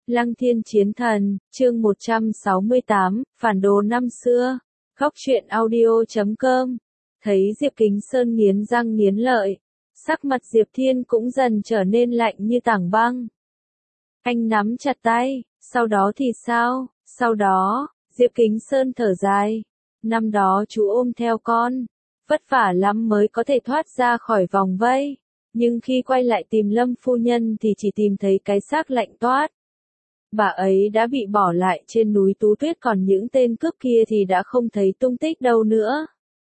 Lăng Thiên Chiến Thần, chương 168, phản đồ năm xưa. Góc truyện audio.com. Thấy Diệp Kính Sơn nghiến răng nghiến lợi, sắc mặt Diệp Thiên cũng dần trở nên lạnh như tảng băng. Anh nắm chặt tay, sau đó thì sao? Sau đó, Diệp Kính Sơn thở dài. Năm đó chú ôm theo con, vất vả lắm mới có thể thoát ra khỏi vòng vây. Nhưng khi quay lại tìm Lâm phu nhân thì chỉ tìm thấy cái xác lạnh toát. Bà ấy đã bị bỏ lại trên núi Tú Tuyết, còn những tên cướp kia thì đã không thấy tung tích đâu nữa.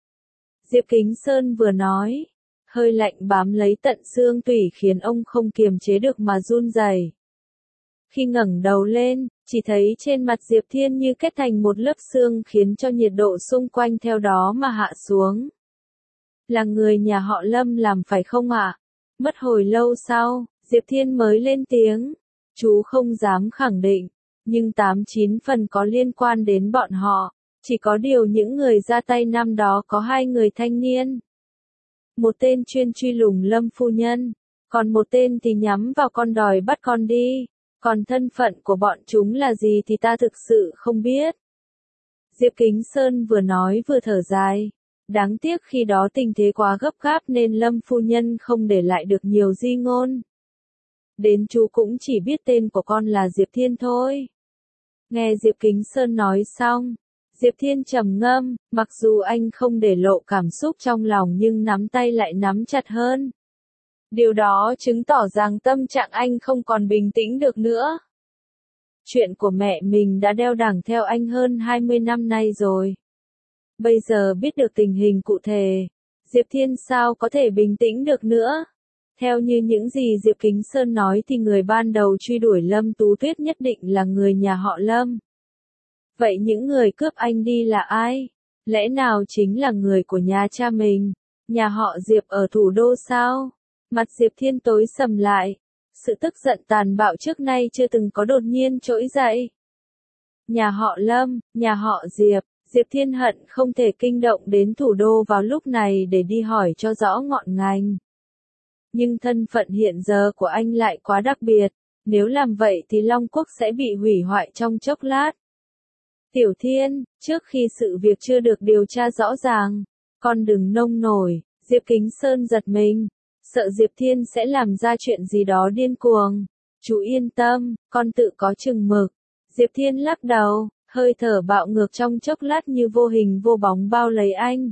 Diệp Kính Sơn vừa nói, hơi lạnh bám lấy tận xương tủy khiến ông không kiềm chế được mà run rẩy. Khi ngẩng đầu lên, chỉ thấy trên mặt Diệp Thiên như kết thành một lớp sương khiến cho nhiệt độ xung quanh theo đó mà hạ xuống. Là người nhà họ Lâm làm phải không ạ? Mất hồi lâu sau, Diệp Thiên mới lên tiếng. Chú không dám khẳng định, nhưng 8-9 phần có liên quan đến bọn họ. Chỉ có điều những người ra tay năm đó có 2 người thanh niên. Một tên chuyên truy lùng Lâm phu nhân, còn một tên thì nhắm vào con đòi bắt con đi. Còn thân phận của bọn chúng là gì thì ta thực sự không biết. Diệp Kính Sơn vừa nói vừa thở dài. Đáng tiếc khi đó tình thế quá gấp gáp nên Lâm phu nhân không để lại được nhiều di ngôn. Đến chú cũng chỉ biết tên của con là Diệp Thiên thôi. Nghe Diệp Kính Sơn nói xong, Diệp Thiên trầm ngâm, mặc dù anh không để lộ cảm xúc trong lòng nhưng nắm tay lại nắm chặt hơn. Điều đó chứng tỏ rằng tâm trạng anh không còn bình tĩnh được nữa. Chuyện của mẹ mình đã đeo đẳng theo anh hơn 20 năm nay rồi. Bây giờ biết được tình hình cụ thể, Diệp Thiên sao có thể bình tĩnh được nữa? Theo như những gì Diệp Kính Sơn nói thì người ban đầu truy đuổi Lâm Tú Tuyết nhất định là người nhà họ Lâm. Vậy những người cướp anh đi là ai? Lẽ nào chính là người của nhà cha mình? Nhà họ Diệp ở thủ đô sao? Mặt Diệp Thiên tối sầm lại. Sự tức giận tàn bạo trước nay chưa từng có đột nhiên trỗi dậy. Nhà họ Lâm, nhà họ Diệp. Diệp Thiên hận không thể kinh động đến thủ đô vào lúc này để đi hỏi cho rõ ngọn ngành. Nhưng thân phận hiện giờ của anh lại quá đặc biệt, nếu làm vậy thì Long Quốc sẽ bị hủy hoại trong chốc lát. Tiểu Thiên, trước khi sự việc chưa được điều tra rõ ràng, con đừng nông nổi. Diệp Kính Sơn giật mình, sợ Diệp Thiên sẽ làm ra chuyện gì đó điên cuồng. Chú yên tâm, con tự có chừng mực. Diệp Thiên lắc đầu, hơi thở bạo ngược trong chốc lát như vô hình vô bóng bao lấy anh.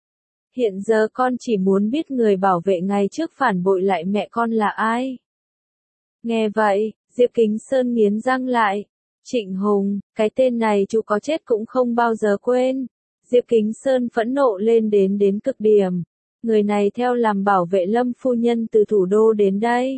Hiện giờ con chỉ muốn biết người bảo vệ ngày trước phản bội lại mẹ con là ai. Nghe vậy, Diệp Kính Sơn nghiến răng lại. Trịnh Hùng, cái tên này chú có chết cũng không bao giờ quên. Diệp Kính Sơn phẫn nộ lên đến cực điểm. Người này theo làm bảo vệ Lâm phu nhân từ thủ đô đến đây.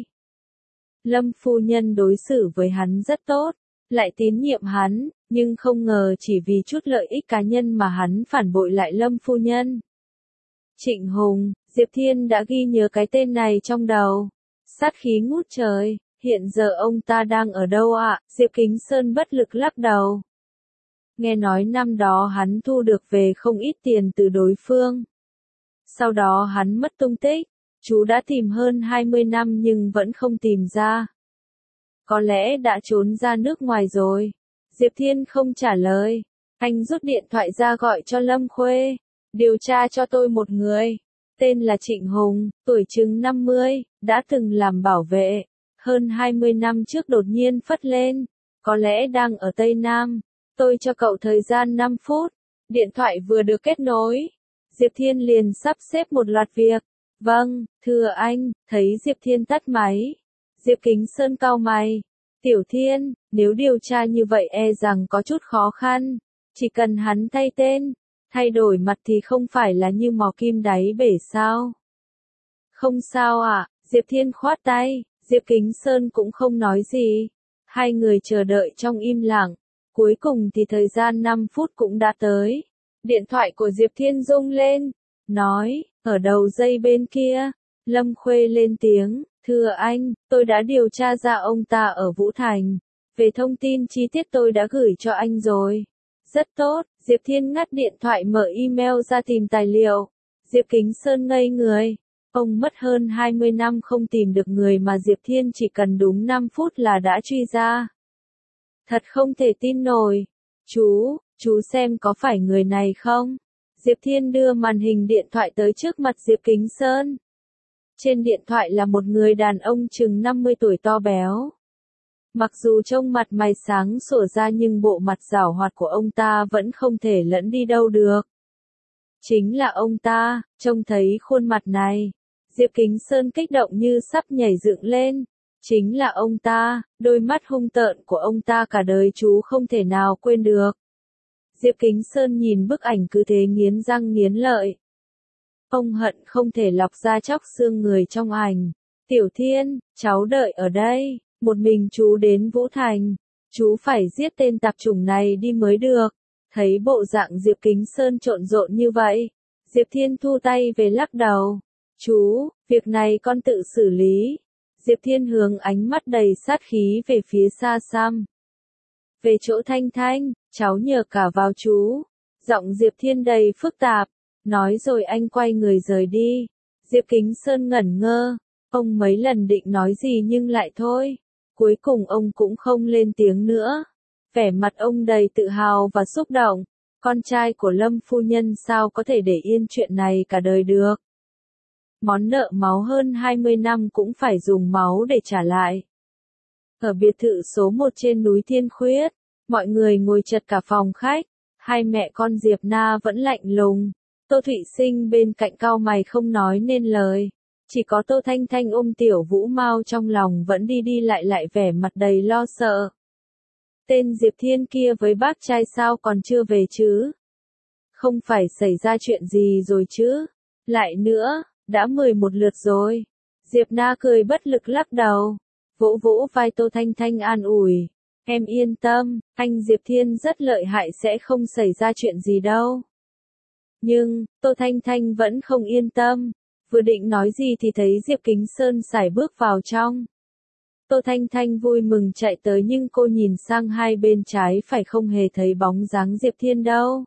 Lâm phu nhân đối xử với hắn rất tốt, lại tín nhiệm hắn, nhưng không ngờ chỉ vì chút lợi ích cá nhân mà hắn phản bội lại Lâm phu nhân. Trịnh Hùng, Diệp Thiên đã ghi nhớ cái tên này trong đầu. Sát khí ngút trời, hiện giờ ông ta đang ở đâu ạ? Diệp Kính Sơn bất lực lắc đầu. Nghe nói năm đó hắn thu được về không ít tiền từ đối phương. Sau đó hắn mất tung tích, chú đã tìm hơn 20 năm nhưng vẫn không tìm ra. Có lẽ đã trốn ra nước ngoài rồi. Diệp Thiên không trả lời, anh rút điện thoại ra gọi cho Lâm Khuê. Điều tra cho tôi một người, tên là Trịnh Hùng, tuổi chừng 50, đã từng làm bảo vệ, hơn 20 năm trước đột nhiên phất lên, có lẽ đang ở Tây Nam, tôi cho cậu thời gian 5 phút, điện thoại vừa được kết nối, Diệp Thiên liền sắp xếp một loạt việc, vâng, thưa anh, thấy Diệp Thiên tắt máy, Diệp Kính Sơn cau mày, Tiểu Thiên, nếu điều tra như vậy e rằng có chút khó khăn, chỉ cần hắn thay tên. Thay đổi mặt thì không phải là như mò kim đáy bể sao? Không sao ạ, Diệp Thiên khoát tay, Diệp Kính Sơn cũng không nói gì. Hai người chờ đợi trong im lặng, cuối cùng thì thời gian 5 phút cũng đã tới. Điện thoại của Diệp Thiên rung lên, nói, ở đầu dây bên kia, Lâm Khuê lên tiếng, thưa anh, tôi đã điều tra ra ông ta ở Vũ Thành. Về thông tin chi tiết tôi đã gửi cho anh rồi. Rất tốt, Diệp Thiên ngắt điện thoại mở email ra tìm tài liệu. Diệp Kính Sơn ngây người. Ông mất hơn 20 năm không tìm được người mà Diệp Thiên chỉ cần đúng 5 phút là đã truy ra. Thật không thể tin nổi. Chú xem có phải người này không? Diệp Thiên đưa màn hình điện thoại tới trước mặt Diệp Kính Sơn. Trên điện thoại là một người đàn ông chừng 50 tuổi to béo. Mặc dù trông mặt mày sáng sủa ra nhưng bộ mặt giảo hoạt của ông ta vẫn không thể lẫn đi đâu được. Chính là ông ta, trông thấy khuôn mặt này. Diệp Kính Sơn kích động như sắp nhảy dựng lên. Chính là ông ta, đôi mắt hung tợn của ông ta cả đời chú không thể nào quên được. Diệp Kính Sơn nhìn bức ảnh cứ thế nghiến răng nghiến lợi. Ông hận không thể lọc ra chóc xương người trong ảnh. Tiểu Thiên, cháu đợi ở đây, một mình chú đến Vũ Thành. Chú phải giết tên tạp chủng này đi mới được. Thấy bộ dạng Diệp Kính Sơn trộn rộn như vậy, Diệp Thiên thu tay về lắc đầu. Chú, việc này con tự xử lý. Diệp Thiên hướng ánh mắt đầy sát khí về phía xa xăm. Về chỗ Thanh Thanh, cháu nhờ cả vào chú. Giọng Diệp Thiên đầy phức tạp. Nói rồi anh quay người rời đi. Diệp Kính Sơn ngẩn ngơ. Ông mấy lần định nói gì nhưng lại thôi. Cuối cùng ông cũng không lên tiếng nữa. Vẻ mặt ông đầy tự hào và xúc động. Con trai của Lâm phu nhân sao có thể để yên chuyện này cả đời được. Món nợ máu hơn 20 năm cũng phải dùng máu để trả lại. Ở biệt thự số 1 trên núi Thiên Khuyết, mọi người ngồi chật cả phòng khách. Hai mẹ con Diệp Na vẫn lạnh lùng. Tô Thụy Sinh bên cạnh cau mày không nói nên lời. Chỉ có Tô Thanh Thanh ôm Tiểu Vũ Mao trong lòng vẫn đi đi lại vẻ mặt đầy lo sợ. Tên Diệp Thiên kia với bác trai sao còn chưa về chứ? Không phải xảy ra chuyện gì rồi chứ? Lại nữa, đã 11 lượt rồi. Diệp Na cười bất lực lắc đầu. Vỗ vỗ vai Tô Thanh Thanh an ủi. Em yên tâm, anh Diệp Thiên rất lợi hại sẽ không xảy ra chuyện gì đâu. Nhưng, Tô Thanh Thanh vẫn không yên tâm. Vừa định nói gì thì thấy Diệp Kính Sơn sải bước vào trong. Tô Thanh Thanh vui mừng chạy tới nhưng cô nhìn sang hai bên trái phải không hề thấy bóng dáng Diệp Thiên đâu.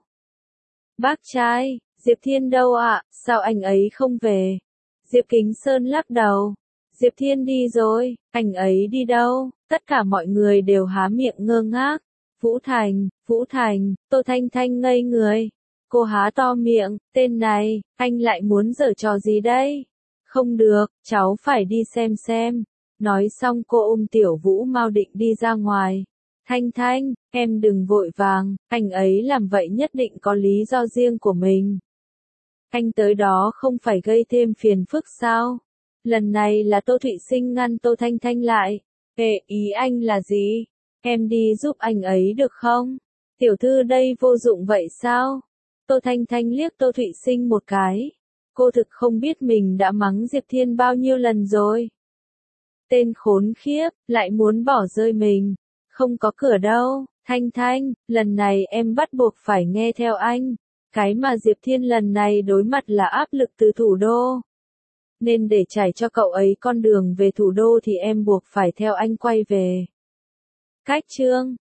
Bác trai, Diệp Thiên đâu ạ, sao anh ấy không về? Diệp Kính Sơn lắc đầu. Diệp Thiên đi rồi, anh ấy đi đâu? Tất cả mọi người đều há miệng ngơ ngác. Vũ Thành, Tô Thanh Thanh ngây người. Cô há to miệng, tên này, anh lại muốn giở trò gì đây? Không được, cháu phải đi xem. Nói xong cô ôm Tiểu Vũ Mao định đi ra ngoài. Thanh Thanh, em đừng vội vàng, anh ấy làm vậy nhất định có lý do riêng của mình. Anh tới đó không phải gây thêm phiền phức sao? Lần này là Tô Thụy Sinh ngăn Tô Thanh Thanh lại. Ý anh là gì? Em đi giúp anh ấy được không? Tiểu thư đây vô dụng vậy sao? Tô Thanh Thanh liếc Tô Thụy Sinh một cái. Cô thực không biết mình đã mắng Diệp Thiên bao nhiêu lần rồi. Tên khốn khiếp, lại muốn bỏ rơi mình. Không có cửa đâu, Thanh Thanh, lần này em bắt buộc phải nghe theo anh. Cái mà Diệp Thiên lần này đối mặt là áp lực từ thủ đô. Nên để trải cho cậu ấy con đường về thủ đô thì em buộc phải theo anh quay về. Cách chương